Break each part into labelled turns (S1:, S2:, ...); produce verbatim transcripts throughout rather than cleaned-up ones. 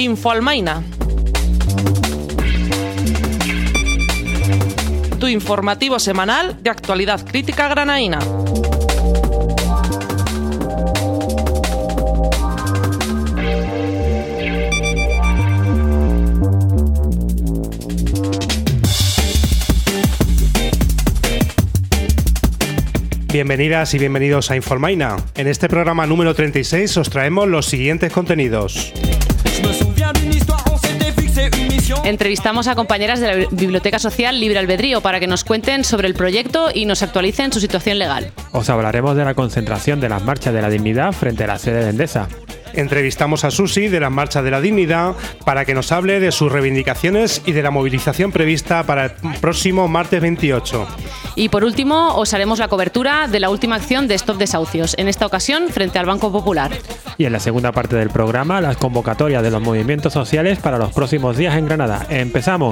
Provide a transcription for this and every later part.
S1: Infoalmaina. Tu informativo semanal de actualidad crítica granaína.
S2: Bienvenidas y bienvenidos a Infoalmaina. En este programa número treinta y seis os traemos los siguientes contenidos.
S3: Entrevistamos a compañeras de la Biblioteca Social Libre Albedrío para que nos cuenten sobre el proyecto y nos actualicen su situación legal.
S4: Os hablaremos de la concentración de las marchas de la dignidad frente a la sede de Endesa.
S2: Entrevistamos a Susi de las Marchas de la Dignidad para que nos hable de sus reivindicaciones y de la movilización prevista para el próximo martes veintiocho.
S3: Y por último, os haremos la cobertura de la última acción de Stop Desahucios, en esta ocasión frente al Banco Popular.
S4: Y en la segunda parte del programa, las convocatorias de los movimientos sociales para los próximos días en Granada. ¡Empezamos!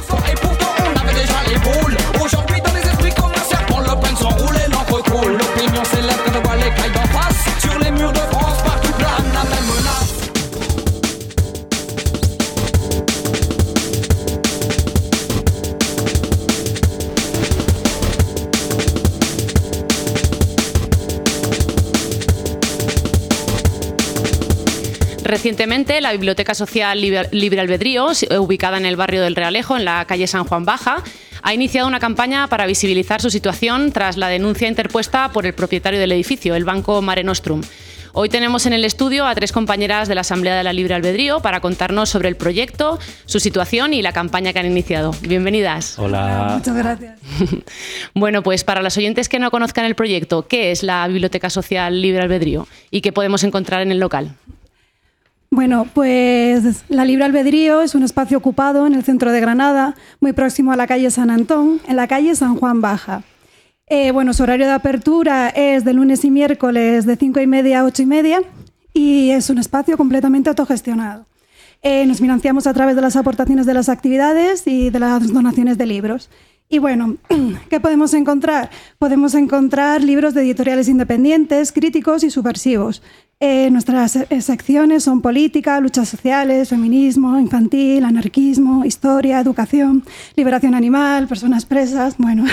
S3: Recientemente, la Biblioteca Social Libre Albedrío, ubicada en el barrio del Realejo, en la calle San Juan Baja, ha iniciado una campaña para visibilizar su situación tras la denuncia interpuesta por el propietario del edificio, el Banco Mare Nostrum. Hoy tenemos en el estudio a tres compañeras de la Asamblea de la Libre Albedrío para contarnos sobre el proyecto, su situación y la campaña que han iniciado. Bienvenidas.
S5: Hola.
S6: Muchas gracias.
S3: Bueno, pues para los oyentes que no conozcan el proyecto, ¿qué es la Biblioteca Social Libre Albedrío y qué podemos encontrar en el local?
S6: Bueno, pues la Libre Albedrío es un espacio ocupado en el centro de Granada, muy próximo a la calle San Antón, en la calle San Juan Baja. Eh, bueno, su horario de apertura es de lunes y miércoles de cinco y media a ocho y media y es un espacio completamente autogestionado. Eh, nos financiamos a través de las aportaciones de las actividades y de las donaciones de libros. Y bueno, ¿qué podemos encontrar? Podemos encontrar libros de editoriales independientes, críticos y subversivos. Eh, nuestras secciones son política, luchas sociales, feminismo, infantil, anarquismo, historia, educación, liberación animal, personas presas, bueno.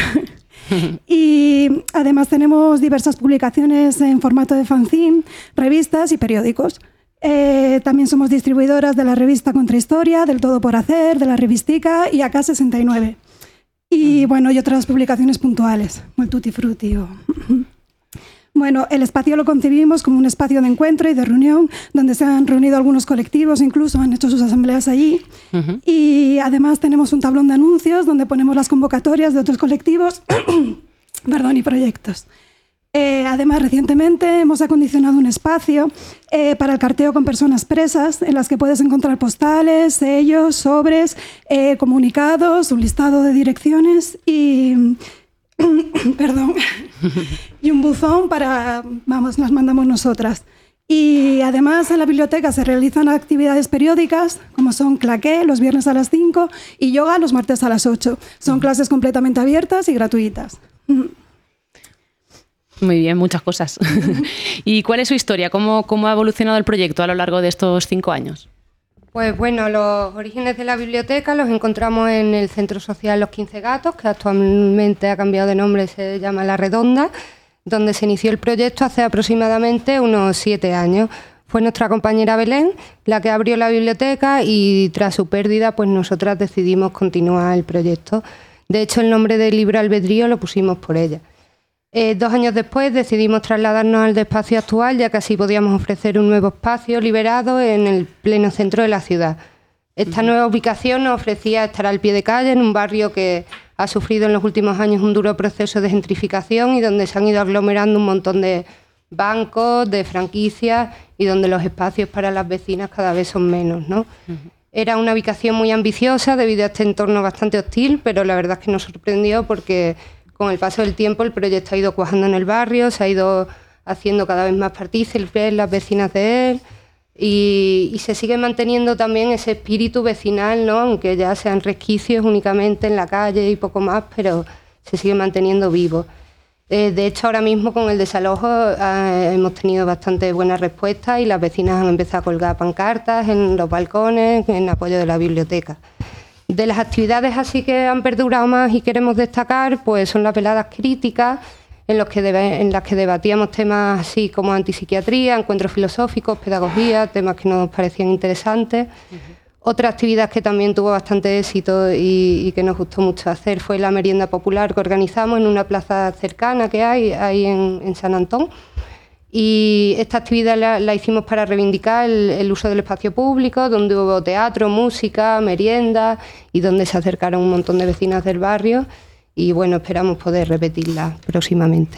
S6: Y además tenemos diversas publicaciones en formato de fanzine, revistas y periódicos. Eh, también somos distribuidoras de la revista Contrahistoria, del Todo por Hacer, de la Revistica y A K sesenta y nueve. Y bueno, y otras publicaciones puntuales, el Tutti Frutti. O... Bueno, el espacio lo concebimos como un espacio de encuentro y de reunión, donde se han reunido algunos colectivos, incluso han hecho sus asambleas allí. Uh-huh. Y además tenemos un tablón de anuncios donde ponemos las convocatorias de otros colectivos perdón, y proyectos. Eh, además, recientemente hemos acondicionado un espacio eh, para el carteo con personas presas, en las que puedes encontrar postales, sellos, sobres, eh, comunicados, un listado de direcciones y... perdón, y un buzón para, vamos, las mandamos nosotras. Y además en la biblioteca se realizan actividades periódicas, como son claqué los viernes a las cinco y yoga los martes a las ocho. Son clases completamente abiertas y gratuitas.
S3: Muy bien, muchas cosas. ¿Y cuál es su historia? ¿Cómo, cómo ha evolucionado el proyecto a lo largo de estos cinco años?
S5: Pues bueno, los orígenes de la biblioteca los encontramos en el Centro Social Los quince Gatos, que actualmente ha cambiado de nombre, se llama La Redonda, donde se inició el proyecto hace aproximadamente unos siete años. Fue nuestra compañera Belén la que abrió la biblioteca y tras su pérdida, pues nosotras decidimos continuar el proyecto. De hecho, el nombre de Libre Albedrío lo pusimos por ella. Eh, dos años después decidimos trasladarnos al espacio actual, ya que así podíamos ofrecer un nuevo espacio liberado en el pleno centro de la ciudad. Esta nueva ubicación nos ofrecía estar al pie de calle en un barrio que ha sufrido en los últimos años un duro proceso de gentrificación y donde se han ido aglomerando un montón de bancos, de franquicias y donde los espacios para las vecinas cada vez son menos, ¿no? Uh-huh. Era una ubicación muy ambiciosa debido a este entorno bastante hostil, pero la verdad es que nos sorprendió porque con el paso del tiempo el proyecto ha ido cuajando en el barrio, se ha ido haciendo cada vez más partícipes las vecinas de él y, y se sigue manteniendo también ese espíritu vecinal, ¿no? Aunque ya sean resquicios únicamente en la calle y poco más, pero se sigue manteniendo vivo. Eh, de hecho, ahora mismo con el desalojo eh, hemos tenido bastante buena respuesta y las vecinas han empezado a colgar pancartas en los balcones en apoyo de la biblioteca. De las actividades así que han perdurado más y queremos destacar, pues son las veladas críticas, en, los que debe, en las que debatíamos temas así como antipsiquiatría, encuentros filosóficos, pedagogía, temas que nos parecían interesantes. Uh-huh. Otra actividad que también tuvo bastante éxito y, y que nos gustó mucho hacer fue la merienda popular que organizamos en una plaza cercana que hay ahí en, en San Antón. Y esta actividad la, la hicimos para reivindicar el, el uso del espacio público, donde hubo teatro, música, merienda y donde se acercaron un montón de vecinas del barrio. Y bueno, esperamos poder repetirla próximamente.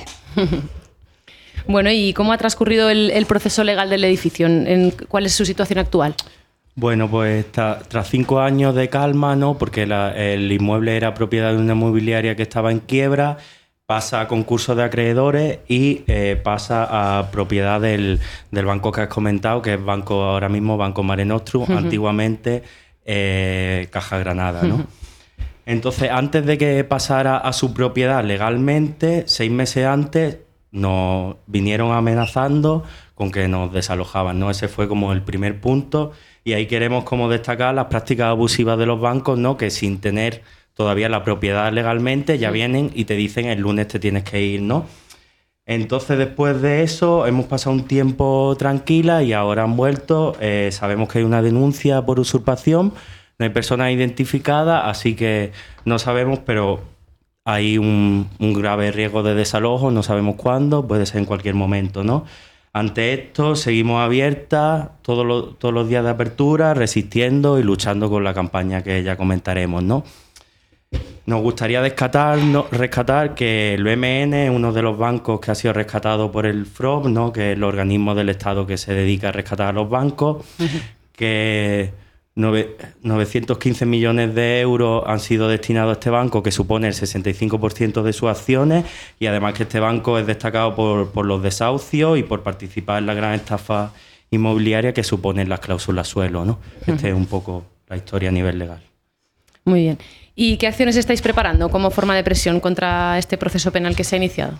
S3: Bueno, ¿y cómo ha transcurrido el, el proceso legal del edificio? ¿En, en, ¿Cuál es su situación actual?
S7: Bueno, pues ta, tras cinco años de calma, ¿no? Porque la, el inmueble era propiedad de una inmobiliaria que estaba en quiebra, pasa a concurso de acreedores y eh, pasa a propiedad del, del banco que has comentado, que es banco ahora mismo Banco Mare Nostrum, uh-huh. antiguamente eh, Caja Granada, ¿no? Uh-huh. Entonces, antes de que pasara a su propiedad legalmente, seis meses antes, nos vinieron amenazando con que nos desalojaban, ¿no? Ese fue como el primer punto. Y ahí queremos como destacar las prácticas abusivas de los bancos, ¿no? Que sin tener todavía la propiedad legalmente ya vienen y te dicen el lunes te tienes que ir, ¿no? Entonces después de eso hemos pasado un tiempo tranquila y ahora han vuelto. Eh, sabemos que hay una denuncia por usurpación, no hay personas identificadas, así que no sabemos, pero hay un, un grave riesgo de desalojo, no sabemos cuándo, puede ser en cualquier momento, ¿no? Ante esto, seguimos abiertas todos los, todos los días de apertura, resistiendo y luchando con la campaña que ya comentaremos, ¿no? Nos gustaría rescatar, no, rescatar que el B M N es uno de los bancos que ha sido rescatado por el F R O B, ¿no? Que es el organismo del Estado que se dedica a rescatar a los bancos, uh-huh. que novecientos quince millones de euros han sido destinados a este banco, que supone el sesenta y cinco por ciento de sus acciones, y además que este banco es destacado por, por los desahucios y por participar en la gran estafa inmobiliaria que suponen las cláusulas suelo, ¿no? Uh-huh. Esta es un poco la historia a nivel legal.
S3: Muy bien. ¿Y qué acciones estáis preparando como forma de presión contra este proceso penal que se ha iniciado?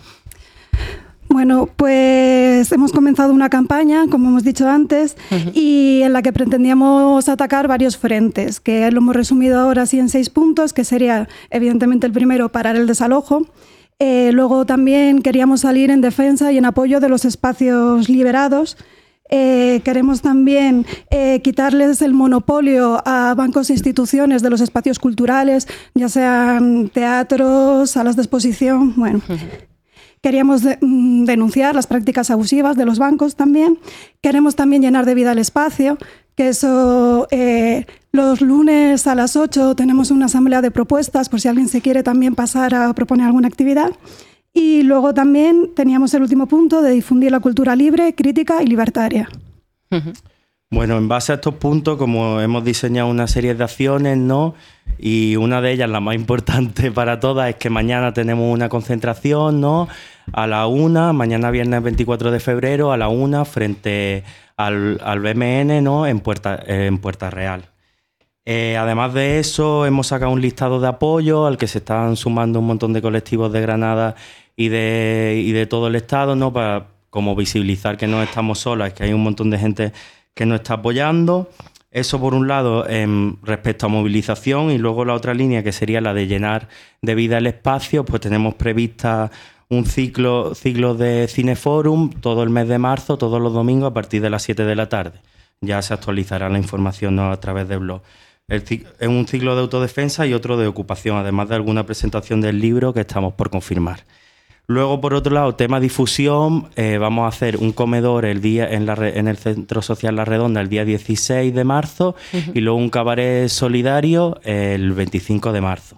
S6: Bueno, pues hemos comenzado una campaña, como hemos dicho antes, uh-huh. y en la que pretendíamos atacar varios frentes, que lo hemos resumido ahora así en seis puntos, que sería, evidentemente, el primero, parar el desalojo. Eh, luego también queríamos salir en defensa y en apoyo de los espacios liberados. Eh, queremos también eh, quitarles el monopolio a bancos e instituciones de los espacios culturales, ya sean teatros, salas de exposición, bueno... Uh-huh. Queríamos de, mm, denunciar las prácticas abusivas de los bancos también. Queremos también llenar de vida el espacio, que eso eh, los lunes a las ocho tenemos una asamblea de propuestas por si alguien se quiere también pasar a proponer alguna actividad. Y luego también teníamos el último punto de difundir la cultura libre, crítica y libertaria.
S3: Uh-huh.
S7: Bueno, en base a estos puntos, como hemos diseñado una serie de acciones, ¿no? Y una de ellas, la más importante para todas, es que mañana tenemos una concentración, ¿no? A la una, mañana viernes veinticuatro de febrero, a la una, frente al, al B M N, ¿no? En Puerta, en Puerta Real. Eh, además de eso, hemos sacado un listado de apoyo al que se están sumando un montón de colectivos de Granada y de, y de todo el Estado, ¿no? Para como visibilizar que no estamos solas, que hay un montón de gente que nos está apoyando. Eso por un lado en respecto a movilización, y luego la otra línea que sería la de llenar de vida el espacio, pues tenemos prevista un ciclo, ciclo de Cineforum todo el mes de marzo, todos los domingos a partir de las siete de la tarde. Ya se actualizará la información, ¿no? A través del blog. El, es un ciclo de autodefensa y otro de ocupación, además de alguna presentación del libro que estamos por confirmar. Luego, por otro lado, tema difusión, eh, vamos a hacer un comedor el día en, la, en el Centro Social La Redonda el día dieciséis de marzo, uh-huh. y luego un cabaret solidario el veinticinco de marzo.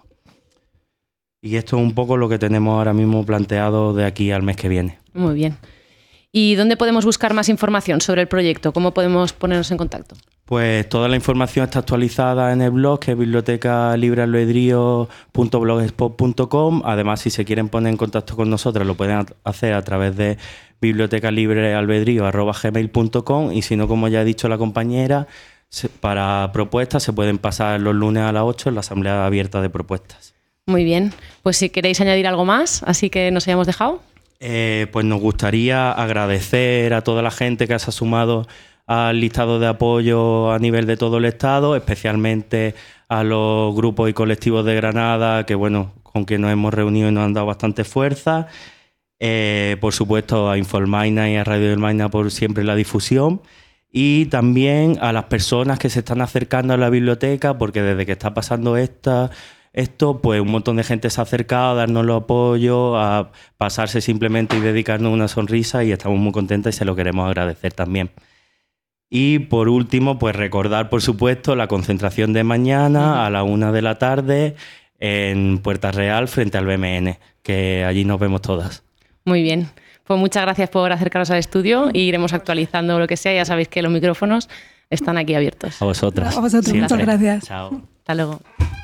S7: Y esto es un poco lo que tenemos ahora mismo planteado de aquí al mes que viene.
S3: Muy bien. ¿Y dónde podemos buscar más información sobre el proyecto? ¿Cómo podemos ponernos en contacto?
S7: Pues toda la información está actualizada en el blog, que es biblioteca libre albedrío punto blogspot punto com. Además, si se quieren poner en contacto con nosotros, lo pueden hacer a través de biblioteca libre albedrío arroba gmail punto com, y si no, como ya ha dicho la compañera, para propuestas se pueden pasar los lunes a las ocho en la asamblea abierta de propuestas.
S3: Muy bien, pues si queréis añadir algo más, así que nos hayamos dejado.
S7: Eh, pues nos gustaría agradecer a toda la gente que se ha sumado al listado de apoyo a nivel de todo el Estado, especialmente a los grupos y colectivos de Granada, que bueno, con quien nos hemos reunido y nos han dado bastante fuerza. Eh, por supuesto a Infoalmaina y a Radio del Maina por siempre la difusión. Y también a las personas que se están acercando a la biblioteca, porque desde que está pasando esta... Esto, pues un montón de gente se ha acercado a darnos el apoyo, a pasarse simplemente y dedicarnos una sonrisa, y estamos muy contentos y se lo queremos agradecer también. Y por último, pues recordar, por supuesto, la concentración de mañana a la una de la tarde en Puerta Real frente al B M N, que allí nos vemos todas.
S3: Muy bien, pues muchas gracias por acercaros al estudio y iremos actualizando lo que sea. Ya sabéis que los micrófonos están aquí abiertos.
S7: A vosotras.
S6: A vosotros,
S7: Siempre.
S6: muchas gracias.
S7: Chao.
S3: Hasta luego.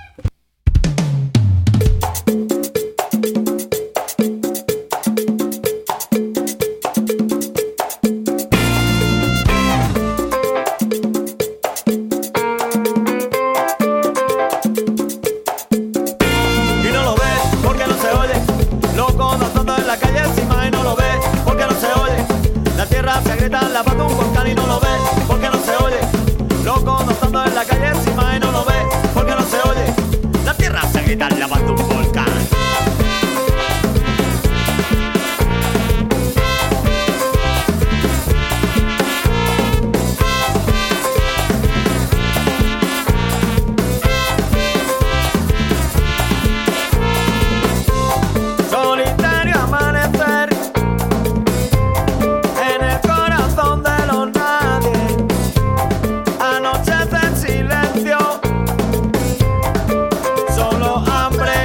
S8: Lavando un volcán y no lo ves porque no se oye. Loco, no estando en la calle encima y no lo ves porque no se oye. La tierra se grita lavando un volcán. Solitario amanecer en el corazón de los nadie. Anochece en silencio, solo hambre.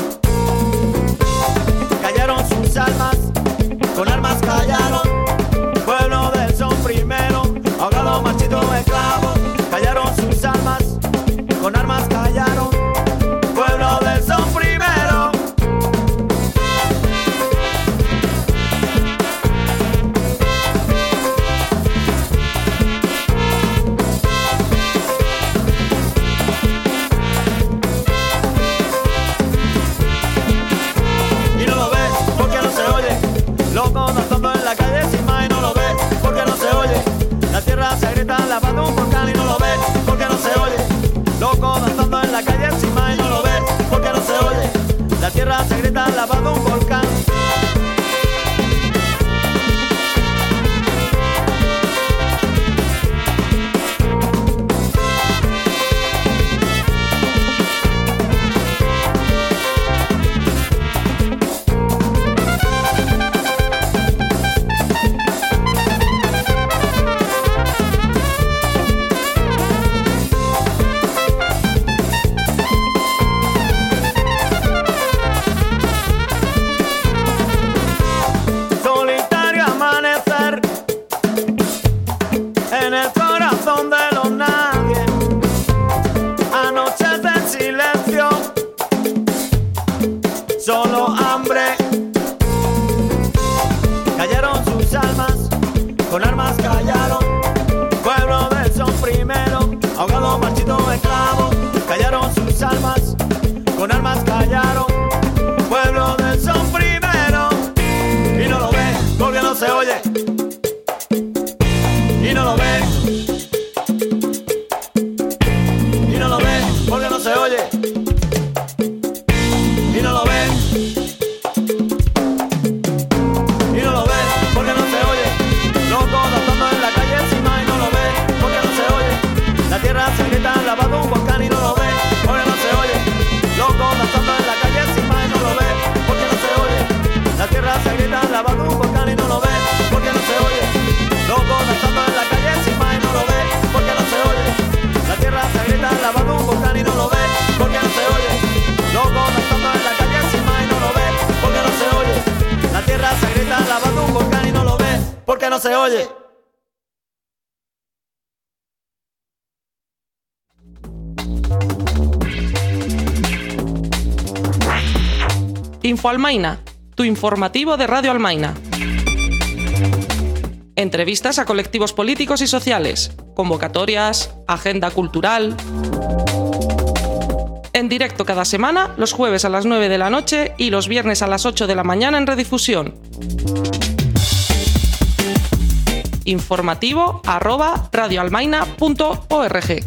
S8: Callaron sus almas, con armas callaron. Pueblo del son primero, ahogado, marchito, esclavo. Callaron sus almas, con armas callaron. Pueblo del son primero. Y no lo ves porque no se oye. Loco danzando en la calle encima y no lo ves porque no se oye. La tierra se grita lavando un volcán y no lo ves porque no se oye. Loco danzando en la calle encima y no lo ves porque no se oye. La tierra se grita lavando un volcán. Solitario amanecer en el corazón de los nadie. Anochece en silencio, solo hambre. Callaron sus almas, con armas callaron. Pueblo del son primero, ahogado, marchito, esclavo. Callaron sus almas, con armas callaron. Pueblo del son primero. Y no lo ves porque no se oye. Y no lo ves. Y no lo ves porque no se oye. Y no lo ves. Y no lo ves porque no se oye. Loco danzando en la calle encima y no lo ves porque no se oye. La tierra se grita lavando un volcán y no lo ves porque no se oye. Loco danzando en la calle encima y no lo ves porque no se oye. La tierra se grita lavando un volcán y no lo ves porque no se oye. Loco danzando en la calle encima y no lo ves porque no se oye. La tierra se grita lavando un volcán y no lo ves porque no se oye. Loco danzando en la calle encima y no lo ves porque no se oye. La tierra se grita lavando un volcán y no lo ves porque no se oye.
S1: Infoalmaina, tu informativo de Radio Almaina. Entrevistas a colectivos políticos y sociales, convocatorias, agenda cultural. En directo cada semana, los jueves a las nueve de la noche y los viernes a las ocho de la mañana en redifusión. Informativo arroba radioalmaina punto org.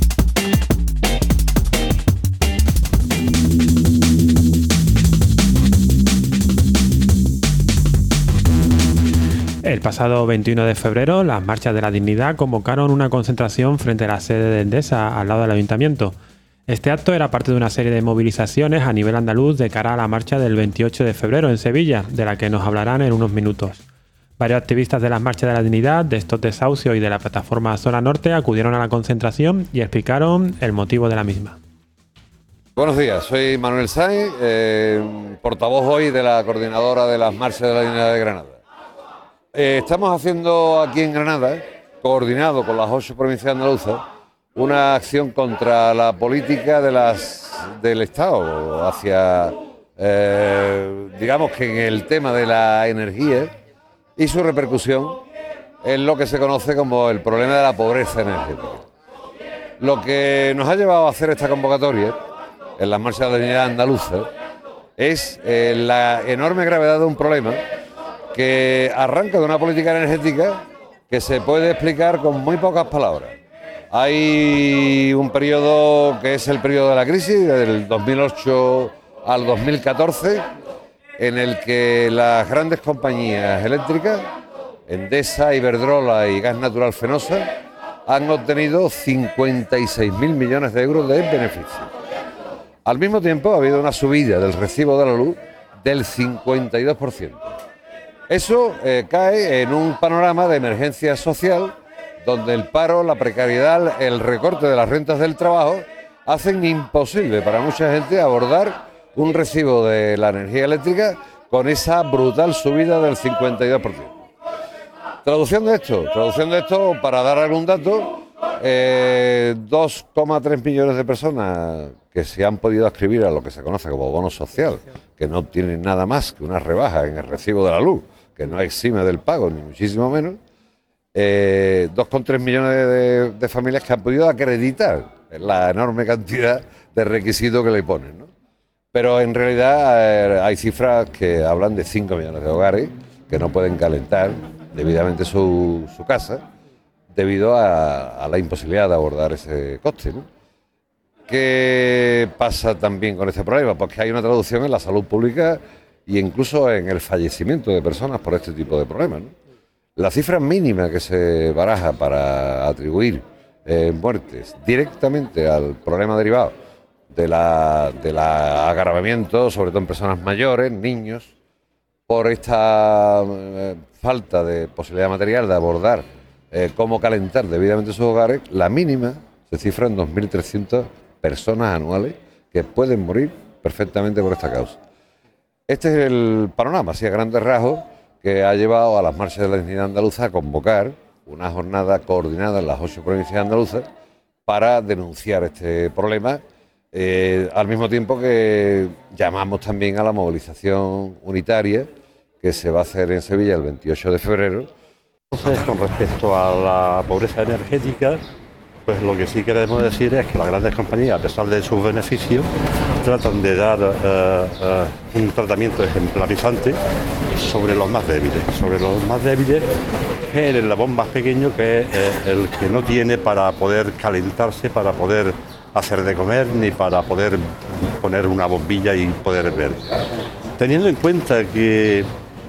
S4: El pasado veintiuno de febrero, las Marchas de la Dignidad convocaron una concentración frente a la sede de Endesa, al lado del Ayuntamiento. Este acto era parte de una serie de movilizaciones a nivel andaluz de cara a la marcha del veintiocho de febrero en Sevilla, de la que nos hablarán en unos minutos. Varios activistas de las Marchas de la Dignidad, de Stop Desahucio y de la plataforma Zona Norte acudieron a la concentración y explicaron el motivo de la misma.
S9: Buenos días, soy Manuel Sainz, eh, portavoz hoy de la coordinadora de las Marchas de la Dignidad de Granada. Eh, estamos haciendo aquí en Granada, coordinado con las ocho provincias andaluzas, una acción contra la política de las, del Estado hacia, eh, digamos que en el tema de la energía y su repercusión en lo que se conoce como el problema de la pobreza energética. Lo que nos ha llevado a hacer esta convocatoria en las Marchas de la Dignidad andaluza es eh, la enorme gravedad de un problema que arranca de una política energética que se puede explicar con muy pocas palabras. Hay un periodo que es el periodo de la crisis, del dos mil ocho al dos mil catorce, en el que las grandes compañías eléctricas, Endesa, Iberdrola y Gas Natural Fenosa, han obtenido cincuenta y seis mil millones de euros de beneficios. Al mismo tiempo ha habido una subida del recibo de la luz del cincuenta y dos por ciento. Eso eh, cae en un panorama de emergencia social donde el paro, la precariedad, el recorte de las rentas del trabajo hacen imposible para mucha gente abordar un recibo de la energía eléctrica con esa brutal subida del cincuenta y dos por ciento. Traducción de esto, traducción de esto para dar algún dato, eh, dos coma tres millones de personas que se han podido adscribir a lo que se conoce como bono social, que no tienen nada más que una rebaja en el recibo de la luz, que no exime del pago, ni muchísimo menos, eh, dos coma tres millones de, de, de familias que han podido acreditar la enorme cantidad de requisitos que le ponen, ¿no? Pero en realidad eh, hay cifras que hablan de cinco millones de hogares que no pueden calentar debidamente su, su casa debido a, a la imposibilidad de abordar ese coste, ¿no? ¿Qué pasa también con este problema? Pues que hay una traducción en la salud pública e incluso en el fallecimiento de personas por este tipo de problemas, ¿no? La cifra mínima que se baraja para atribuir eh, muertes directamente al problema derivado de la, de la agravamiento, sobre todo en personas mayores, niños, por esta eh, falta de posibilidad material de abordar eh, cómo calentar debidamente sus hogares, la mínima se cifra en dos mil trescientas personas anuales que pueden morir perfectamente por esta causa. Este es el panorama, así a grandes rasgos, que ha llevado a las Marchas de la Dignidad andaluza a convocar una jornada coordinada en las ocho provincias andaluzas para denunciar este problema, eh, al mismo tiempo que llamamos también a la movilización unitaria que se va a hacer en Sevilla el veintiocho de febrero.
S10: Entonces, con respecto a la pobreza energética, pues lo que sí queremos decir es que las grandes compañías, a pesar de sus beneficios, tratan de dar uh, uh, un tratamiento ejemplarizante sobre los más débiles, sobre los más débiles, que es el eslabón más pequeño, que es eh, el que no tiene para poder calentarse, para poder hacer de comer, ni para poder poner una bombilla y poder ver. Teniendo en cuenta que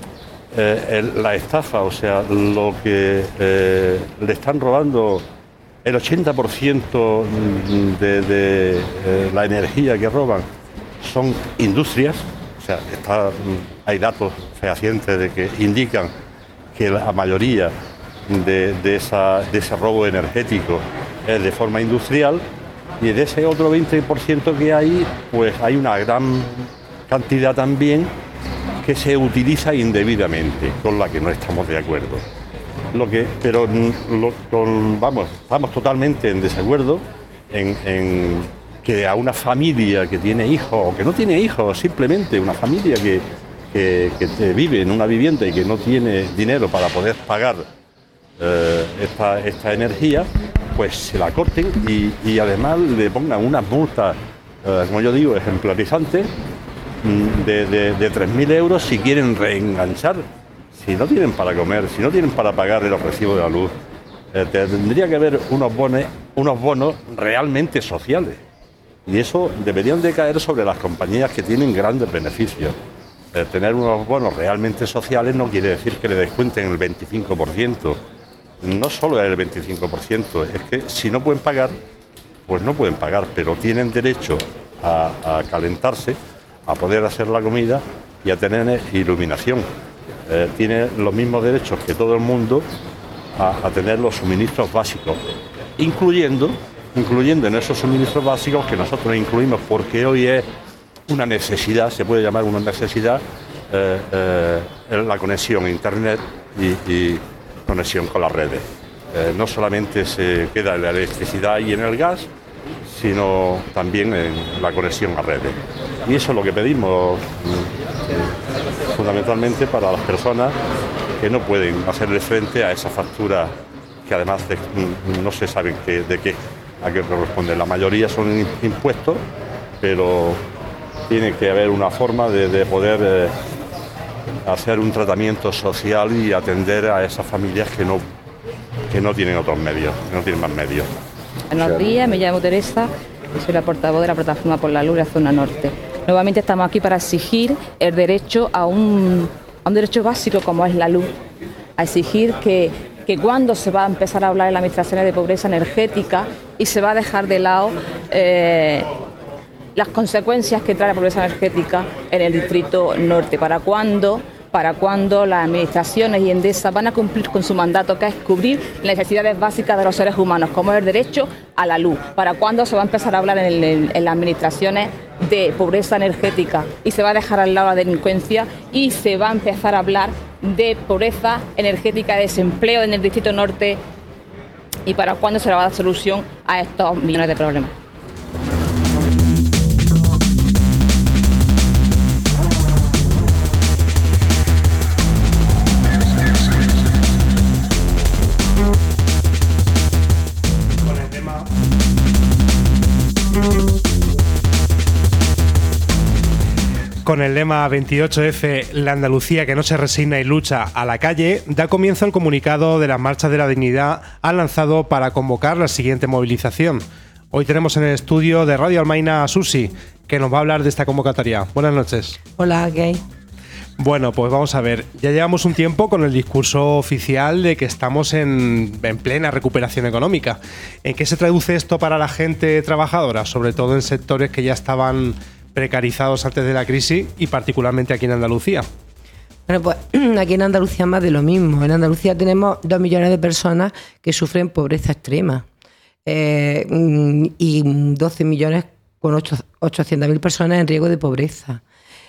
S10: eh, el, la estafa, o sea, lo que eh, le están robando, el ochenta por ciento de, de eh, la energía que roban son industrias, o sea, está, hay datos fehacientes de que indican que la mayoría de, de, esa, de ese robo energético es de forma industrial, y de ese otro veinte por ciento que hay, pues hay una gran cantidad también que se utiliza indebidamente, con la que no estamos de acuerdo. Lo que, pero lo, con, vamos, estamos totalmente en desacuerdo en, en que a una familia que tiene hijos o que no tiene hijos, simplemente una familia que, que, que vive en una vivienda y que no tiene dinero para poder pagar eh, esta, esta energía, pues se la corten y, y además le pongan unas multas eh, como yo digo, ejemplarizante, de, de, de tres mil euros si quieren reenganchar, si no tienen para comer, si no tienen para pagar los recibos de la luz. Eh, tendría que haber unos bonos, unos bonos realmente sociales. Y eso deberían de caer sobre las compañías que tienen grandes beneficios. Eh, tener unos bonos realmente sociales no quiere decir que le descuenten el veinticinco por ciento. No solo el veinticinco por ciento, es que si no pueden pagar, pues no pueden pagar, pero tienen derecho a, a calentarse, a poder hacer la comida y a tener iluminación. Eh, tienen los mismos derechos que todo el mundo a, a tener los suministros básicos, incluyendo, incluyendo en esos suministros básicos que nosotros incluimos porque hoy es una necesidad, se puede llamar una necesidad, eh, eh, la conexión a Internet y, y conexión con las redes. Eh, no solamente se queda en la electricidad y en el gas, sino también en la conexión a redes. Y eso es lo que pedimos eh, fundamentalmente para las personas que no pueden hacerle frente a esa factura que además de, no se sabe qué, de qué, a qué corresponde. La mayoría son impuestos, pero tiene que haber una forma de, de poder eh, hacer un tratamiento social y atender a esas familias que no, que no tienen otros medios, que no tienen más medios.
S11: Buenos días, me llamo Teresa y soy la portavoz de la Plataforma por la Luz de la Zona Norte. Nuevamente estamos aquí para exigir el derecho a un, a un derecho básico como es la luz, a exigir que, que cuando se va a empezar a hablar en las administraciones de pobreza energética y se va a dejar de lado eh, las consecuencias que trae la pobreza energética en el Distrito Norte, para cuando... para cuando las administraciones y Endesa van a cumplir con su mandato, que es cubrir las necesidades básicas de los seres humanos, como es el derecho a la luz. Para cuando se va a empezar a hablar en, el, en las administraciones de pobreza energética y se va a dejar al lado la delincuencia y se va a empezar a hablar de pobreza energética, de desempleo en el Distrito Norte, y para cuando se le va a dar solución a estos millones de problemas.
S2: Con el lema veintiocho efe, la Andalucía que no se resigna y lucha a la calle, da comienzo el comunicado de las Marchas de la Dignidad han lanzado para convocar la siguiente movilización. Hoy tenemos en el estudio de Radio Almaina a Susi, que nos va a hablar de esta convocatoria. Buenas noches.
S12: Hola, ¿qué hay?
S2: Bueno, pues vamos a ver, ya llevamos un tiempo con el discurso oficial de que estamos en, en plena recuperación económica. ¿En qué se traduce esto para la gente trabajadora, sobre todo en sectores que ya estaban precarizados antes de la crisis y particularmente aquí en Andalucía?
S12: Bueno, pues aquí en Andalucía más de lo mismo. En Andalucía tenemos dos millones de personas que sufren pobreza extrema eh, y doce millones con ochocientas mil personas en riesgo de pobreza.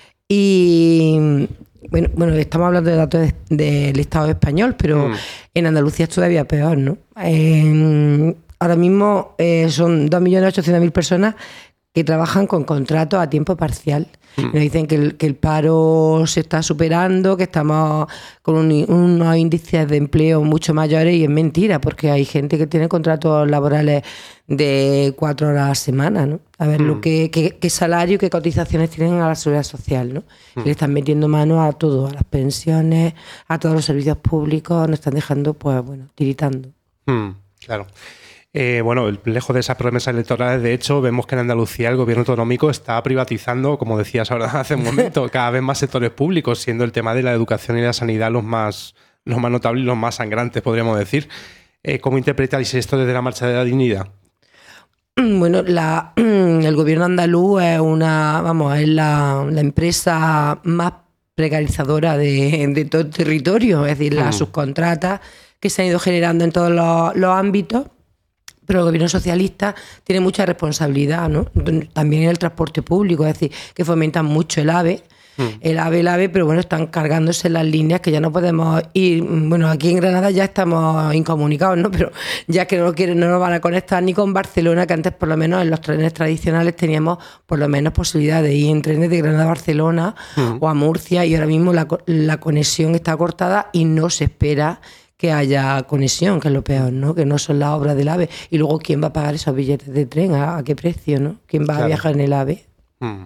S12: Y bueno, bueno, estamos hablando de datos del de, de Estado español, pero mm. en Andalucía es todavía peor, ¿no? Eh, ahora mismo eh, son dos millones ochocientas mil personas que trabajan con contratos a tiempo parcial. Mm. Nos dicen que el, que el paro se está superando, que estamos con un, unos índices de empleo mucho mayores, y es mentira, porque hay gente que tiene contratos laborales de cuatro horas a la semana, ¿no? A ver mm. lo que, qué, qué salario y qué cotizaciones tienen a la seguridad social, ¿no? Mm. Y le están metiendo mano a todo, a las pensiones, a todos los servicios públicos, nos están dejando, pues bueno, tiritando.
S2: Mm, claro. Eh, bueno, lejos de esas promesas electorales, de hecho, vemos que en Andalucía el gobierno autonómico está privatizando, como decías ahora hace un momento, cada vez más sectores públicos, siendo el tema de la educación y la sanidad los más, los más notables y los más sangrantes, podríamos decir. Eh, ¿Cómo interpretáis esto desde la Marcha de la Dignidad?
S12: Bueno, la, el gobierno andaluz es una, vamos, es la, la empresa más precarizadora de, de todo el territorio, es decir, las mm. subcontratas que se han ido generando en todos los, los ámbitos. Pero el gobierno socialista tiene mucha responsabilidad, ¿no? También en el transporte público, es decir, que fomentan mucho el AVE, mm. el AVE, el AVE, pero bueno, están cargándose las líneas que ya no podemos ir. Bueno, aquí en Granada ya estamos incomunicados, ¿no? Pero ya que no lo quieren, no nos van a conectar ni con Barcelona, que antes por lo menos en los trenes tradicionales teníamos por lo menos posibilidad de ir en trenes de Granada a Barcelona mm. o a Murcia, y ahora mismo la, la conexión está cortada y no se espera que haya conexión, que es lo peor, ¿no? Que no son las obras del AVE. Y luego, ¿quién va a pagar esos billetes de tren? ¿A, a qué precio, no? ¿Quién va
S2: Claro.
S12: a viajar en el AVE?
S2: Mm.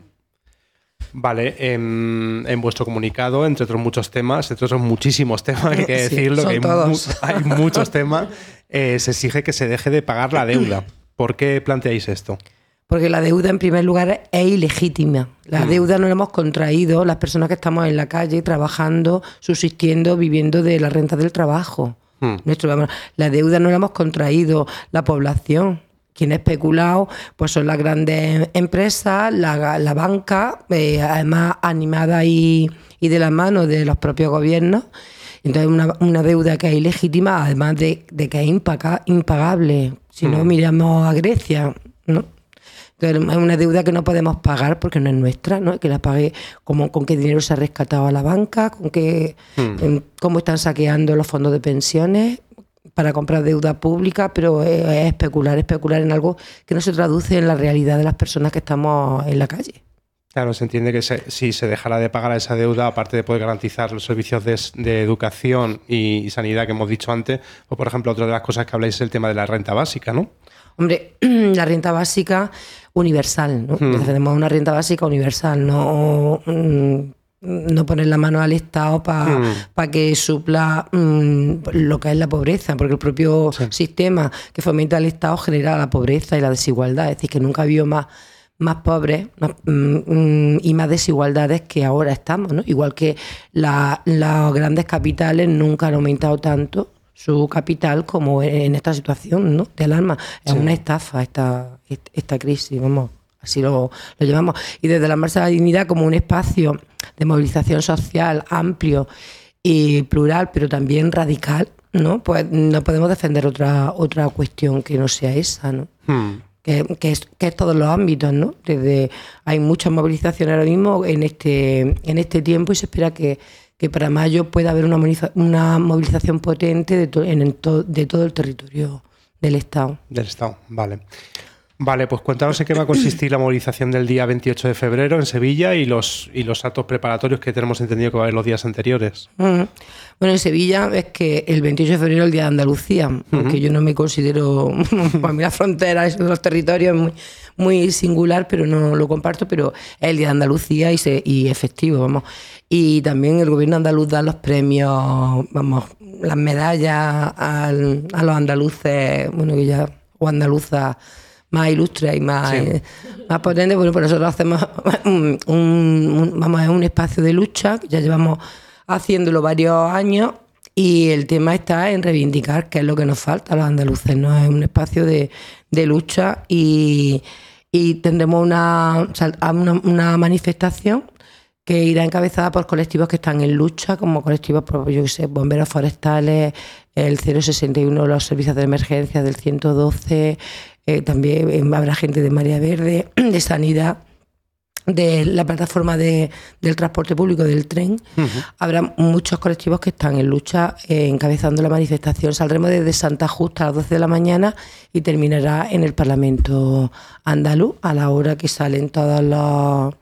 S2: Vale, en, en vuestro comunicado, entre otros muchos temas, entre otros muchísimos temas, hay que
S12: Sí,
S2: decirlo,
S12: son
S2: que hay,
S12: todos.
S2: mu- hay muchos temas, eh, se exige que se deje de pagar la deuda. ¿Por qué planteáis esto?
S12: Porque la deuda, en primer lugar, es ilegítima. La
S2: Mm.
S12: deuda no la hemos contraído las personas que estamos en la calle trabajando, subsistiendo, viviendo de la renta del trabajo.
S2: Mm.
S12: Nuestro, vamos, la deuda no la hemos contraído la población. Quien ha especulado pues son las grandes empresas, la, la banca, eh, además animada y, y de la mano de los propios gobiernos. Entonces, una, una deuda que es ilegítima, además de, de que es impaga- impagable. Si no,
S2: Mm.
S12: miramos a Grecia, ¿no? Entonces, es una deuda que no podemos pagar porque no es nuestra, ¿no? Que la pague como, con qué dinero se ha rescatado a la banca, con qué,
S2: Mm.
S12: em, cómo están saqueando los fondos de pensiones para comprar deuda pública, pero es, es especular, especular en algo que no se traduce en la realidad de las personas que estamos en la calle.
S2: Claro, se entiende que se- si se dejara de pagar esa deuda, aparte de poder garantizar los servicios de, de educación y, y sanidad que hemos dicho antes, o por ejemplo, otra de las cosas que habláis es el tema de la renta básica, ¿no?
S12: Hombre, la renta básica universal, ¿no?
S2: Hmm.
S12: Tenemos una renta básica universal, no, mm, no poner la mano al Estado para
S2: Hmm.
S12: que supla mm, lo que es la pobreza, porque el propio sistema que fomenta el Estado genera la pobreza y la desigualdad. Es decir, que nunca ha habido más, más pobres más, mm, mm, y más desigualdades que ahora estamos, ¿no? Igual que la- las grandes capitales nunca han aumentado tanto su capital como en esta situación, ¿no? De alarma. Es
S2: Sí.
S12: una estafa esta, esta crisis, vamos, así lo, lo llamamos. Y desde la Marcha de la Dignidad, como un espacio de movilización social amplio y plural, pero también radical, ¿no? Pues no podemos defender otra, otra cuestión que no sea esa, ¿no?
S2: Hmm.
S12: Que, que es, que es todos los ámbitos, ¿no? Desde, hay muchas movilizaciones ahora mismo en este, en este tiempo y se espera que, que para mayo pueda haber una, moviliza- una movilización potente de, to- en el to- de todo el territorio del Estado.
S2: Del Estado, vale. Vale, pues cuéntanos en qué va a consistir la movilización del día veintiocho de febrero en Sevilla y los, y los actos preparatorios que tenemos entendido que va a haber los días anteriores.
S12: Ujú. Bueno, en Sevilla es que el veintiocho de febrero es el Día de Andalucía, aunque yo no me considero, para mí la frontera de los territorios es muy, muy singular, pero no lo comparto, pero es el Día de Andalucía y, se, y efectivo, vamos. Y también el gobierno andaluz da los premios, vamos, las medallas al- a los andaluces, bueno, que ya, o andaluzas más ilustres y más,
S2: Sí.
S12: eh, más potentes. Bueno, pues nosotros hacemos un, un- un- vamos, es un espacio de lucha, que ya llevamos haciéndolo varios años y el tema está en reivindicar qué es lo que nos falta a los andaluces, ¿no? Es un espacio de, de lucha y, y tendremos una, sal- una, una manifestación que irá encabezada por colectivos que están en lucha, como colectivos, pues, yo qué sé, bomberos forestales, el cero sesenta y uno, los servicios de emergencia del ciento doce, eh, también eh, habrá gente de Marea Verde, de Sanidad, de la plataforma de, del transporte público, del tren. Habrá muchos colectivos que están en lucha, eh, encabezando la manifestación. Saldremos desde Santa Justa a las doce de la mañana y terminará en el Parlamento andaluz, a la hora que salen todos los...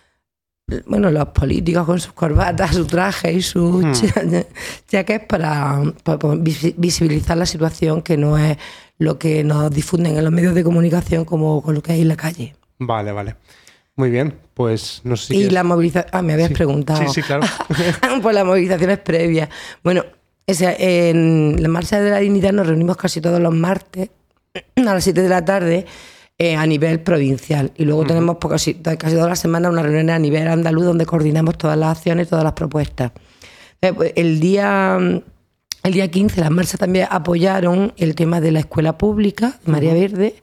S12: Bueno, los políticos con sus corbatas, su traje y sus
S2: Hmm.
S12: cha- chaquetas para, para visi- visibilizar la situación, que no es lo que nos difunden en los medios de comunicación como con lo que hay en la calle.
S2: Vale, vale. Muy bien, pues no sé si
S12: Y
S2: quieres-
S12: la movilización... Ah, me habías
S2: Sí.
S12: preguntado.
S2: Sí, sí, claro.
S12: Pues las movilizaciones previas. Bueno, o sea, en la Marcha de la Dignidad nos reunimos casi todos los martes a las siete de la tarde eh, a nivel provincial. Y luego tenemos pues, casi, casi todas las semanas una reunión a nivel andaluz donde coordinamos todas las acciones, todas las propuestas. Eh, pues, el día... El día quince las marchas también apoyaron el tema de la escuela pública, Marea Verde.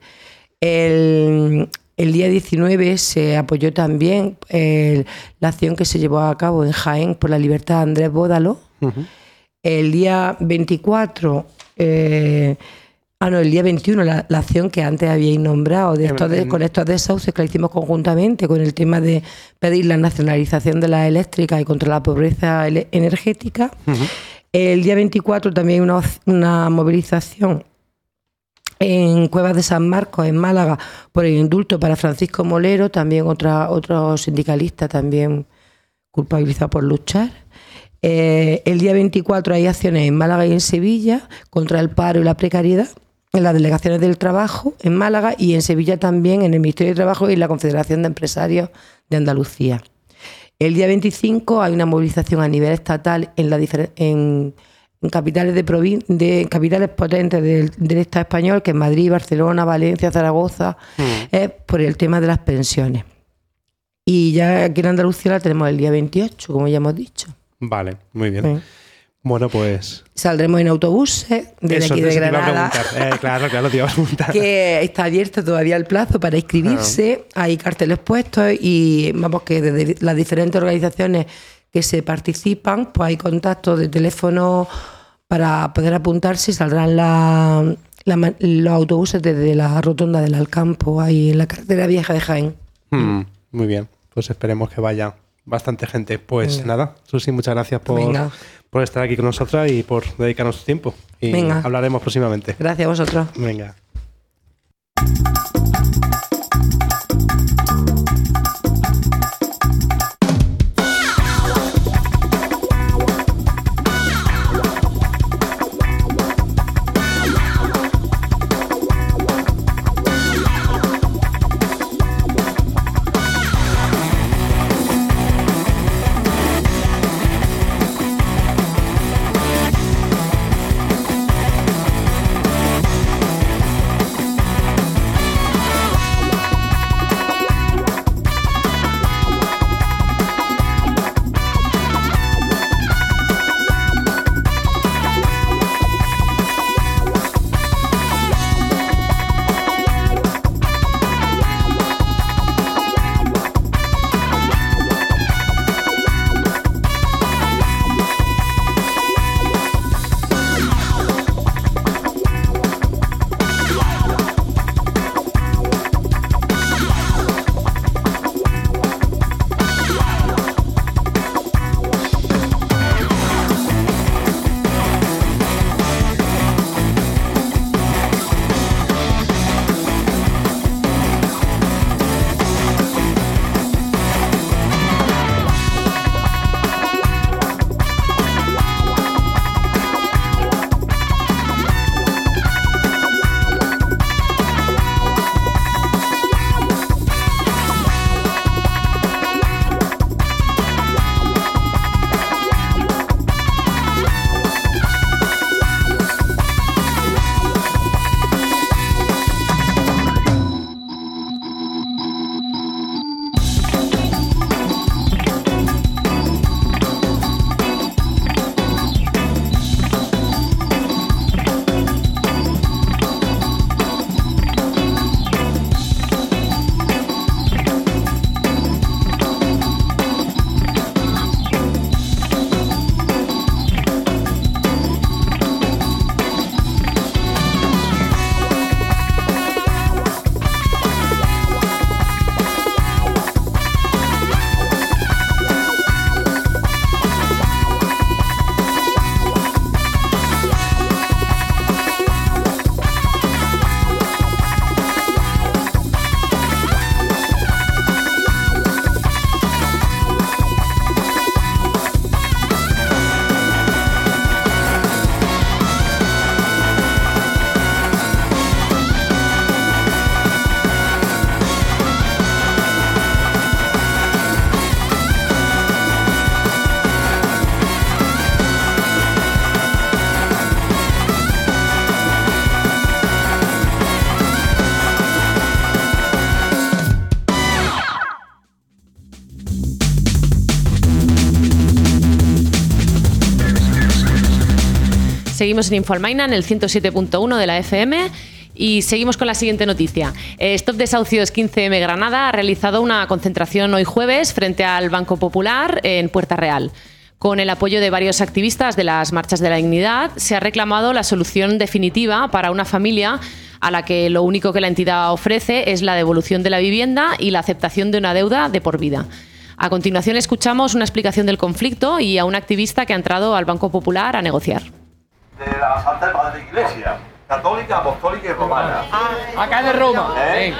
S12: El, el día diecinueve se apoyó también el- la acción que se llevó a cabo en Jaén por la libertad de Andrés Bódalo.
S2: Ujú.
S12: El día veinticuatro, eh, ah no, el día veintiuno, la, la acción que antes habíais nombrado, de estos de-
S2: En-
S12: con estos desahucios que la hicimos conjuntamente con el tema de pedir la nacionalización de las eléctricas y contra la pobreza ele- energética.
S2: Ujú.
S12: El día veinticuatro también hay una, una movilización en Cuevas de San Marcos, en Málaga, por el indulto para Francisco Molero, también otra, otro sindicalista también culpabilizado por luchar. Eh, el día veinticuatro hay acciones en Málaga y en Sevilla contra el paro y la precariedad, en las delegaciones del trabajo en Málaga y en Sevilla también en el Ministerio de Trabajo y la Confederación de Empresarios de Andalucía. El día veinticinco hay una movilización a nivel estatal en, la difer- en, en capitales de, provin- de capitales potentes del, del Estado español, que es Madrid, Barcelona, Valencia, Zaragoza, mm. eh, por el tema de las pensiones. Y ya aquí en Andalucía la tenemos el día veintiocho, como ya hemos dicho.
S2: Vale, muy bien. Sí. Bueno, pues...
S12: Saldremos en autobuses desde
S2: Eso,
S12: aquí de Granada.
S2: Eh, claro, claro, te iba a preguntar.
S12: Que está abierto todavía el plazo para inscribirse. Ah. Hay carteles puestos y vamos que desde las diferentes organizaciones que se participan, pues hay contactos de teléfono para poder apuntarse y saldrán la, la, los autobuses desde la rotonda del Alcampo, ahí en la carretera vieja de Jaén.
S2: Hmm, muy bien, pues esperemos que vaya bastante gente. Pues Venga. nada, Susi, muchas gracias por, por estar aquí con nosotras y por dedicarnos tu tiempo. Y Venga. hablaremos próximamente.
S12: Gracias a vosotros.
S2: Venga.
S3: Seguimos en Infoalmaina en el ciento siete punto uno de la F M y seguimos con la siguiente noticia. Stop Desahucios quince eme Granada ha realizado una concentración hoy jueves frente al Banco Popular en Puerta Real. Con el apoyo de varios activistas de las Marchas de la Dignidad, se ha reclamado la solución definitiva para una familia a la que lo único que la entidad ofrece es la devolución de la vivienda y la aceptación de una deuda de por vida. A continuación escuchamos una explicación del conflicto y a un activista que ha entrado al Banco Popular a negociar.
S13: De la Santa Madre Iglesia, católica, apostólica y romana.
S14: Ah, acá de Roma.
S13: ¿Eh?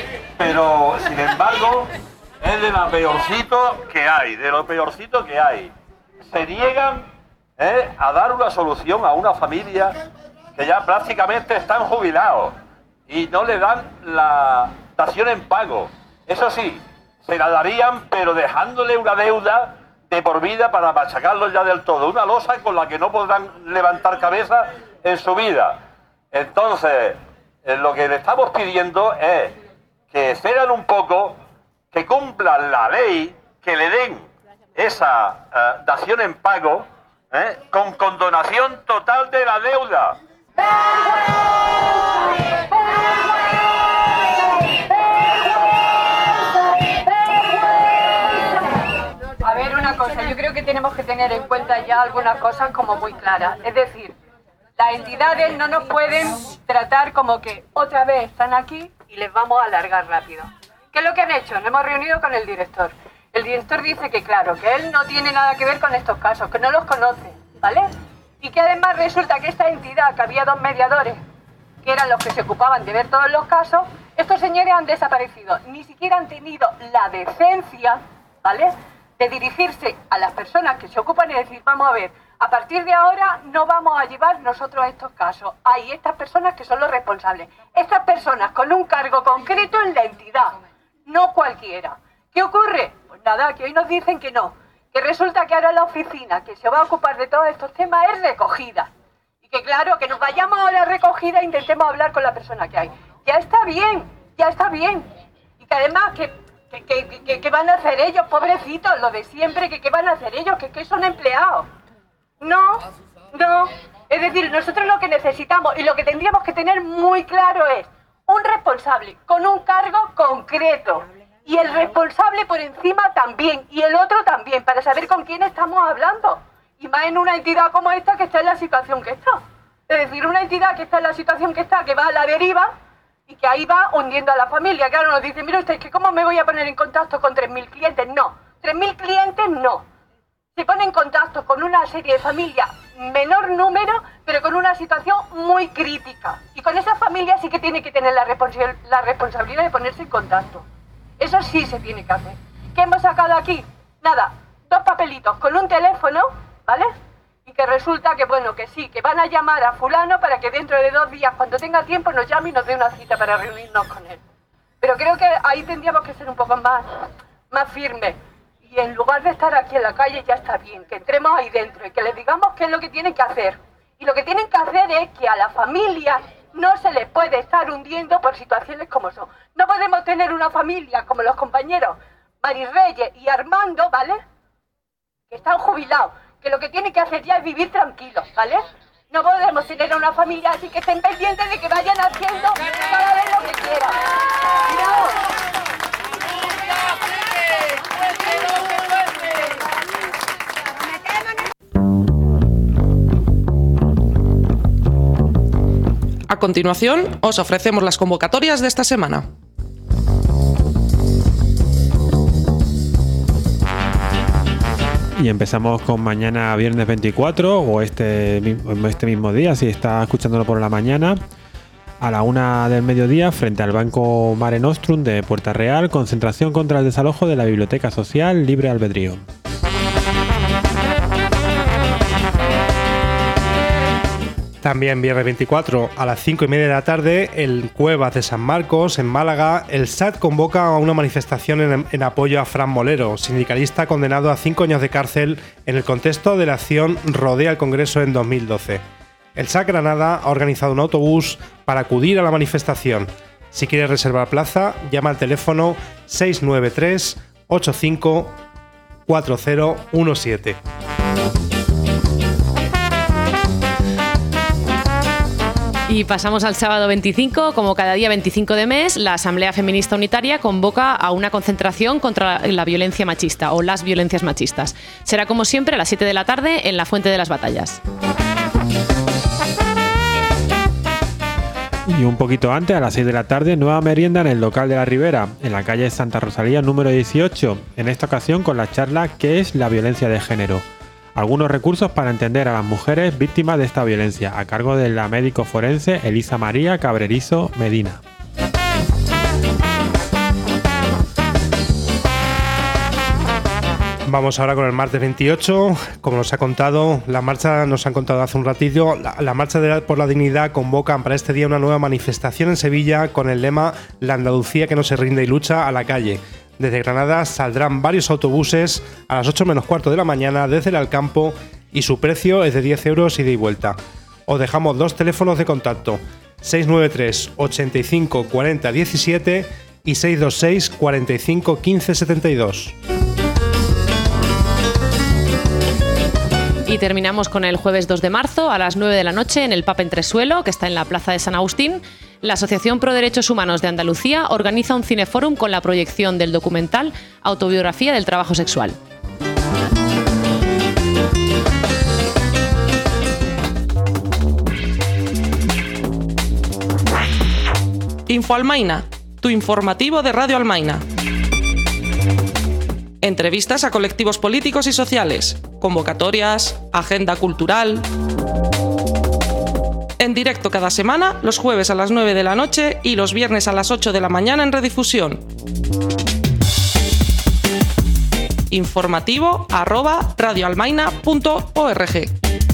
S13: Pero, sin embargo, es de lo peorcito que hay, de lo peorcito que hay. se niegan ¿eh? a dar una solución a una familia que ya prácticamente están jubilados y no le dan la dación en pago. Eso sí, se la darían, pero dejándole una deuda de por vida para machacarlos ya del todo. Una losa con la que no podrán levantar cabeza en su vida. Entonces, eh, lo que le estamos pidiendo es que cedan un poco, que cumplan la ley, que le den esa uh, dación en pago ¿eh? con condonación total de la deuda.
S14: A ver, una cosa, yo creo que tenemos que tener en cuenta ya algunas cosas como muy claras. Es decir, las entidades no nos pueden tratar como que otra vez están aquí y les vamos a alargar rápido. ¿Qué es lo que han hecho? Nos hemos reunido con el director. El director dice que claro, que él no tiene nada que ver con estos casos, que no los conoce, ¿vale? Y que además resulta que esta entidad, que había dos mediadores, que eran los que se ocupaban de ver todos los casos, estos señores han desaparecido. Ni siquiera han tenido la decencia, ¿vale?, de dirigirse a las personas que se ocupan y decir, vamos a ver, a partir de ahora no vamos a llevar nosotros estos casos. Hay estas personas que son los responsables. Estas personas con un cargo concreto en la entidad, no cualquiera. ¿Qué ocurre? Pues nada, que hoy nos dicen que no. Que resulta que ahora la oficina que se va a ocupar de todos estos temas es recogida. Y que claro, que nos vayamos ahora a recogida e intentemos hablar con la persona que hay. Ya está bien, ya está bien. Y que además, que, que, que, que, que van a hacer ellos, pobrecitos, lo de siempre, que qué van a hacer ellos, que, que son empleados. No, no. Es decir, nosotros lo que necesitamos y lo que tendríamos que tener muy claro es un responsable con un cargo concreto. Y el responsable por encima también, y el otro también, para saber con quién estamos hablando. Y más en una entidad como esta que está en la situación que está. Es decir, una entidad que está en la situación que está, que va a la deriva y que ahí va hundiendo a la familia. Claro, nos dice, mire usted, que ¿cómo me voy a poner en contacto con tres mil clientes? No, tres mil clientes no. Se pone en contacto con una serie de familias, menor número, pero con una situación muy crítica. Y con esas familias sí que tiene que tener la, responsa- la responsabilidad de ponerse en contacto. Eso sí se tiene que hacer. ¿Qué hemos sacado aquí? Nada, dos papelitos con un teléfono, ¿vale? Y que resulta que, bueno, que sí, que van a llamar a fulano para que dentro de dos días, cuando tenga tiempo, nos llame y nos dé una cita para reunirnos con él. Pero creo que ahí tendríamos que ser un poco más, más firmes. Y en lugar de estar aquí en la calle, ya está bien, que entremos ahí dentro y que les digamos qué es lo que tienen que hacer. Y lo que tienen que hacer es que a la familia no se les puede estar hundiendo por situaciones como son. No podemos tener una familia como los compañeros Mari Reyes y Armando, ¿vale?, que están jubilados, que lo que tienen que hacer ya es vivir tranquilos, ¿vale? No podemos tener una familia así que estén pendientes de que vayan haciendo cada vez lo que quieran. No.
S1: A continuación, os ofrecemos las convocatorias de esta semana.
S4: Y empezamos con mañana viernes veinticuatro o este, este mismo día, si está escuchándolo por la mañana, a la una del mediodía, frente al Banco Mare Nostrum de Puerta Real, concentración contra el desalojo de la Biblioteca Social Libre Albedrío.
S2: También viernes veinticuatro a las cinco y media de la tarde, en Cuevas de San Marcos, en Málaga, el S A T convoca a una manifestación en, en apoyo a Fran Molero, sindicalista condenado a cinco años de cárcel en el contexto de la acción Rodea el Congreso en dos mil doce. El S A C Granada ha organizado un autobús para acudir a la manifestación. Si quieres reservar plaza, llama al teléfono seis nueve tres, ocho cinco, cuatro cero uno siete.
S3: Y pasamos al sábado veinticinco. Como cada día veinticinco de mes, la Asamblea Feminista Unitaria convoca a una concentración contra la violencia machista o las violencias machistas. Será como siempre a las siete de la tarde en la Fuente de las Batallas.
S4: Y un poquito antes, a las seis de la tarde, nueva merienda en el local de la Ribera, en la calle Santa Rosalía número dieciocho, en esta ocasión con la charla ¿Qué es la violencia de género? Algunos recursos para entender a las mujeres víctimas de esta violencia, a cargo de la médico forense Elisa María Cabrerizo Medina.
S2: Vamos ahora con el martes veintiocho. Como nos ha contado, la marcha, nos han contado hace un ratito, la, la Marcha de la, por la Dignidad convocan para este día una nueva manifestación en Sevilla con el lema La Andalucía que no se rinde y lucha a la calle. Desde Granada saldrán varios autobuses a las ocho menos cuarto de la mañana desde el Alcampo y su precio es de diez euros ida y vuelta. Os dejamos dos teléfonos de contacto, seis nueve tres, ochenta y cinco, cuarenta, diecisiete y seis dos seis, cuarenta y cinco, quince, setenta y dos.
S3: Y terminamos con el jueves dos de marzo a las nueve de la noche en el Pub Entresuelo, que está en la Plaza de San Agustín. La Asociación Pro Derechos Humanos de Andalucía organiza un cineforum con la proyección del documental Autobiografía del Trabajo Sexual.
S1: Info Almaina, tu informativo de Radio Almaina. Entrevistas a colectivos políticos y sociales, convocatorias, agenda cultural. En directo cada semana, los jueves a las nueve de la noche y los viernes a las ocho de la mañana en redifusión. Informativo arroba radioalmaina punto org.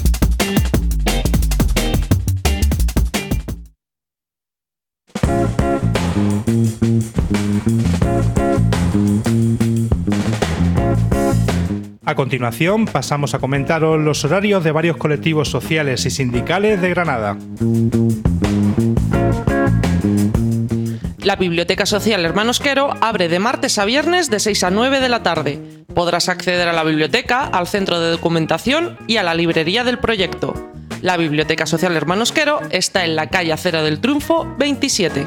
S2: A continuación, pasamos a comentaros los horarios de varios colectivos sociales y sindicales de Granada.
S1: La Biblioteca Social Hermanos Quero abre de martes a viernes de seis a nueve de la tarde. Podrás acceder a la biblioteca, al centro de documentación y a la librería del proyecto. La Biblioteca Social Hermanos Quero está en la calle Acera del Triunfo veintisiete.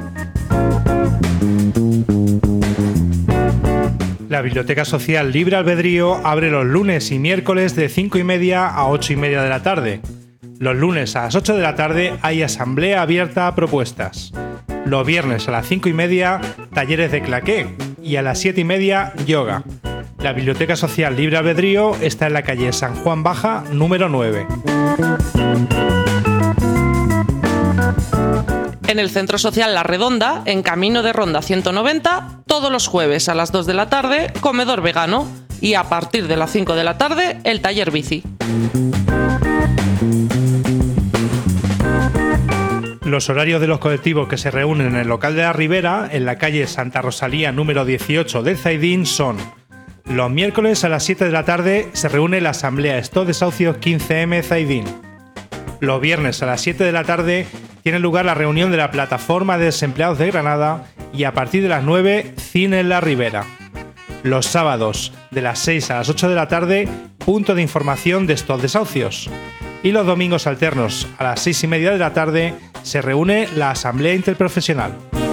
S2: La Biblioteca Social Libre Albedrío abre los lunes y miércoles de cinco y media a ocho y media de la tarde. Los lunes a las ocho de la tarde hay asamblea abierta a propuestas. Los viernes a las cinco y media, talleres de claqué y a las siete y media, yoga. La Biblioteca Social Libre Albedrío está en la calle San Juan Baja, número nueve.
S1: En el Centro Social La Redonda, en Camino de Ronda ciento noventa, todos los jueves a las dos de la tarde, comedor vegano y a partir de las cinco de la tarde, el taller bici.
S2: Los horarios de los colectivos que se reúnen en el local de la Ribera, en la calle Santa Rosalía número dieciocho del Zaidín, son: los miércoles a las siete de la tarde se reúne la Asamblea Stop Desahucios quince eme Zaidín. Los viernes a las siete de la tarde tiene lugar la reunión de la Plataforma de Desempleados de Granada y a partir de las nueve, cine en la Ribera. Los sábados, de las seis a las ocho de la tarde, punto de información de Stop Desahucios. Y los domingos alternos, a las seis y media de la tarde, se reúne la Asamblea Interprofesional.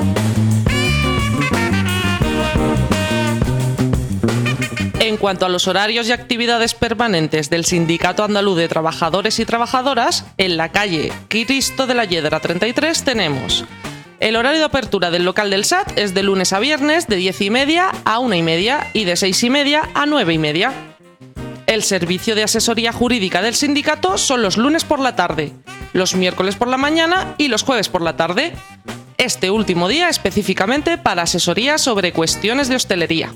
S1: En cuanto a los horarios y actividades permanentes del Sindicato Andaluz de Trabajadores y Trabajadoras, en la calle Cristo de la Yedra treinta y tres tenemos: el horario de apertura del local del S A T es de lunes a viernes de diez y media a una y media y de seis y media a nueve y media. El servicio de asesoría jurídica del sindicato son los lunes por la tarde, los miércoles por la mañana y los jueves por la tarde. Este último día específicamente para asesoría sobre cuestiones de hostelería.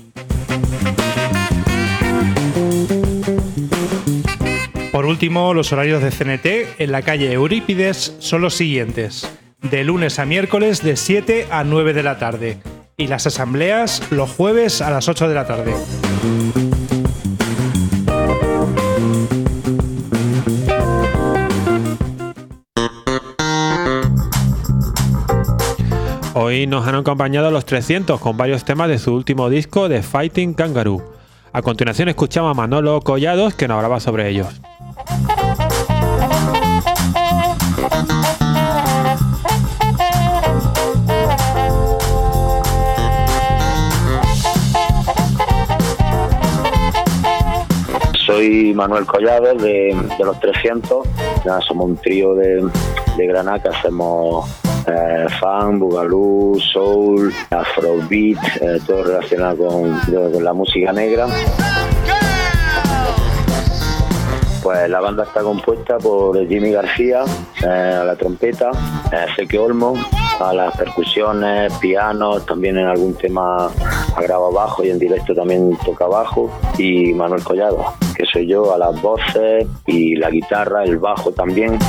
S2: Por último, los horarios de C N T en la calle Eurípides son los siguientes: de lunes a miércoles de siete a nueve de la tarde y las asambleas los jueves a las ocho de la tarde.
S4: Hoy nos han acompañado los trescientos con varios temas de su último disco, The Fighting Kangaroo. A continuación escuchamos a Manolo Collados, que nos hablaba sobre ellos.
S15: Soy Manuel Collado de, de los trescientos. Ya somos un trío de, de Granada que hacemos eh, funk, boogaloo, soul, afrobeat, eh, todo relacionado con, con la música negra. Pues la banda está compuesta por Jimmy García eh, a la trompeta, eh, Ezequiel Olmo a las percusiones, pianos, también en algún tema graba bajo y en directo también toca bajo, y Manuel Collado, que soy yo, a las voces y la guitarra, el bajo también.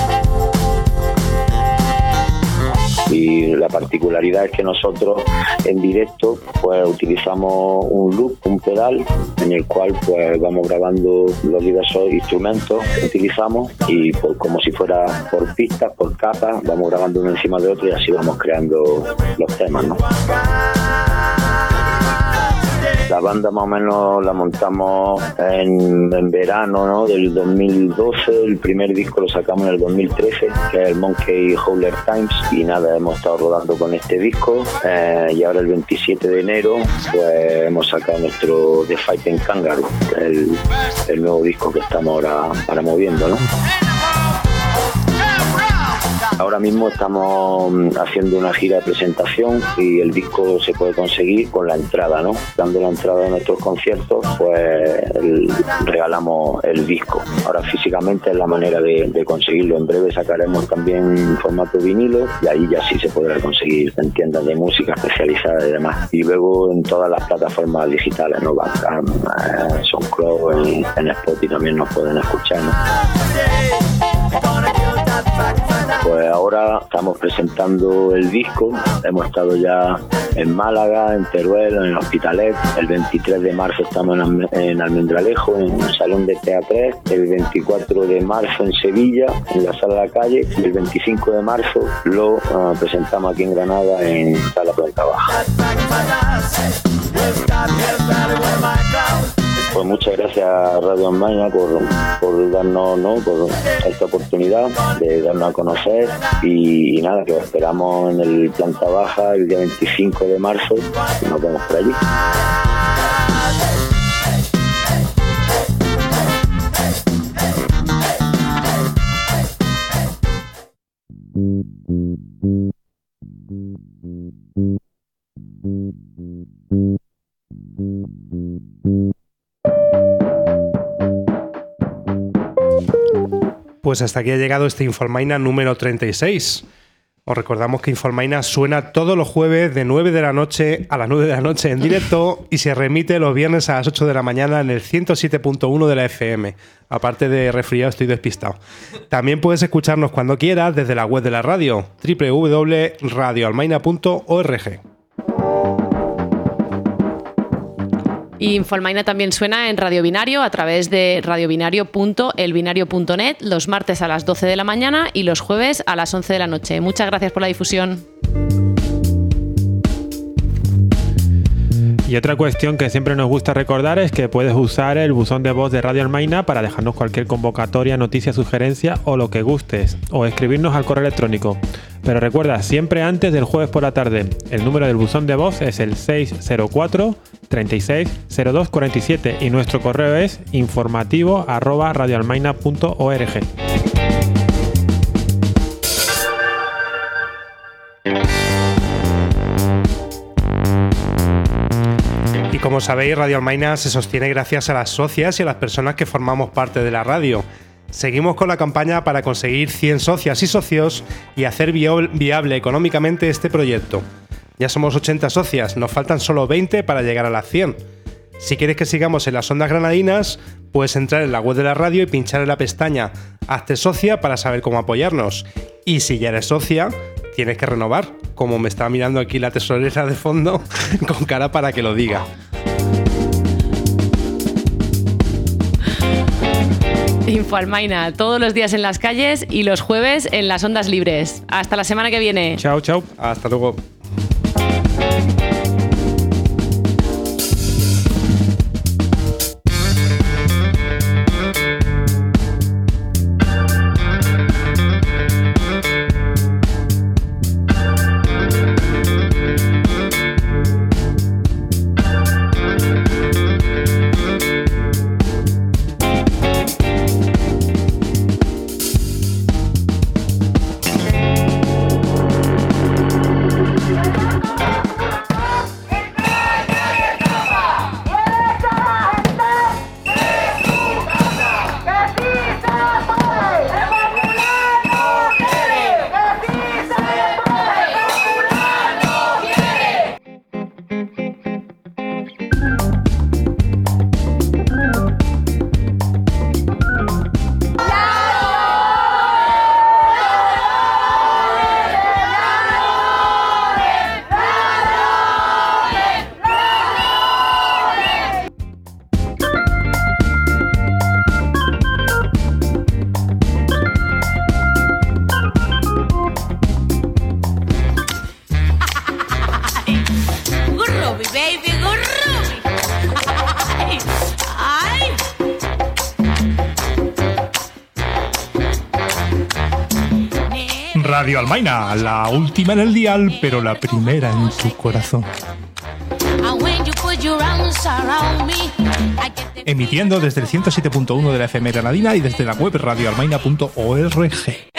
S15: Y la particularidad es que nosotros en directo pues utilizamos un loop, un pedal, en el cual pues vamos grabando los diversos instrumentos que utilizamos y pues, como si fuera por pistas, por capas, vamos grabando uno encima de otro y así vamos creando los temas, ¿no? La banda más o menos la montamos en, en verano, ¿no?, del dos mil doce. El primer disco lo sacamos en el dos mil trece, que es el Monkey Howler Times, y nada, hemos estado rodando con este disco, eh, y ahora el veintisiete de enero pues hemos sacado nuestro The Fighting Kangaroo, el, el nuevo disco que estamos ahora, ahora moviendo, ¿no? Ahora mismo estamos haciendo una gira de presentación y el disco se puede conseguir con la entrada, ¿no? Dando la entrada de nuestros conciertos, pues el, regalamos el disco. Ahora físicamente es la manera de, de conseguirlo. En breve sacaremos también en formato vinilo y ahí ya sí se podrá conseguir en tiendas de música especializadas y demás. Y luego en todas las plataformas digitales, ¿no? Bandcamp, eh, SoundCloud, en, en Spotify también nos pueden escuchar, ¿no? Pues ahora estamos presentando el disco, hemos estado ya en Málaga, en Teruel, en Hospitalet, el veintitrés de marzo estamos en, en Almendralejo, en un salón de teatro, el veinticuatro de marzo en Sevilla, en la Sala de la Calle, y el veinticinco de marzo lo uh, presentamos aquí en Granada, en Sala Planta Baja. Pues muchas gracias a Radio Almaina por, por darnos, ¿no?, por esta oportunidad de darnos a conocer y, y nada, que os esperamos en el Planta Baja el día veinticinco de marzo y nos vemos por allí.
S2: Pues hasta aquí ha llegado este Infoalmaina número treinta y seis. Os recordamos que Infoalmaina suena todos los jueves de nueve de la noche a las nueve de la noche en directo y se remite los viernes a las ocho de la mañana en el ciento siete punto uno de la F M. Aparte de resfriado, estoy despistado. También puedes escucharnos cuando quieras desde la web de la radio, doble u doble u doble u punto radio almaina punto org.
S3: Y Infoalmaina también suena en Radio Binario a través de radiobinario punto elbinario punto net los martes a las doce de la mañana y los jueves a las once de la noche. Muchas gracias por la difusión.
S4: Y otra cuestión que siempre nos gusta recordar es que puedes usar el buzón de voz de Radio Almaina para dejarnos cualquier convocatoria, noticia, sugerencia o lo que gustes, o escribirnos al correo electrónico. Pero recuerda, siempre antes del jueves por la tarde. El número del buzón de voz es el seis cero cuatro, treinta y seis, cero dos cuarenta y siete y nuestro correo es informativo arroba radioalmaina punto org.
S2: Y como sabéis, Radio Almaina se sostiene gracias a las socias y a las personas que formamos parte de la radio. Seguimos con la campaña para conseguir cien socias y socios y hacer viable económicamente este proyecto. Ya somos ochenta socias, nos faltan solo veinte para llegar a las cien. Si quieres que sigamos en las ondas granadinas, puedes entrar en la web de la radio y pinchar en la pestaña Hazte socia para saber cómo apoyarnos. Y si ya eres socia, tienes que renovar, como me está mirando aquí la tesorera de fondo con cara para que lo diga.
S3: Infoalmaina, todos los días en las calles y los jueves en las ondas libres. Hasta la semana que viene.
S4: Chao, chao.
S2: Hasta luego.
S16: Radio Almaina, la última en el dial, pero la primera en tu corazón. Emitiendo desde el ciento siete punto uno de la F M granadina y desde la web radioalmaina punto org.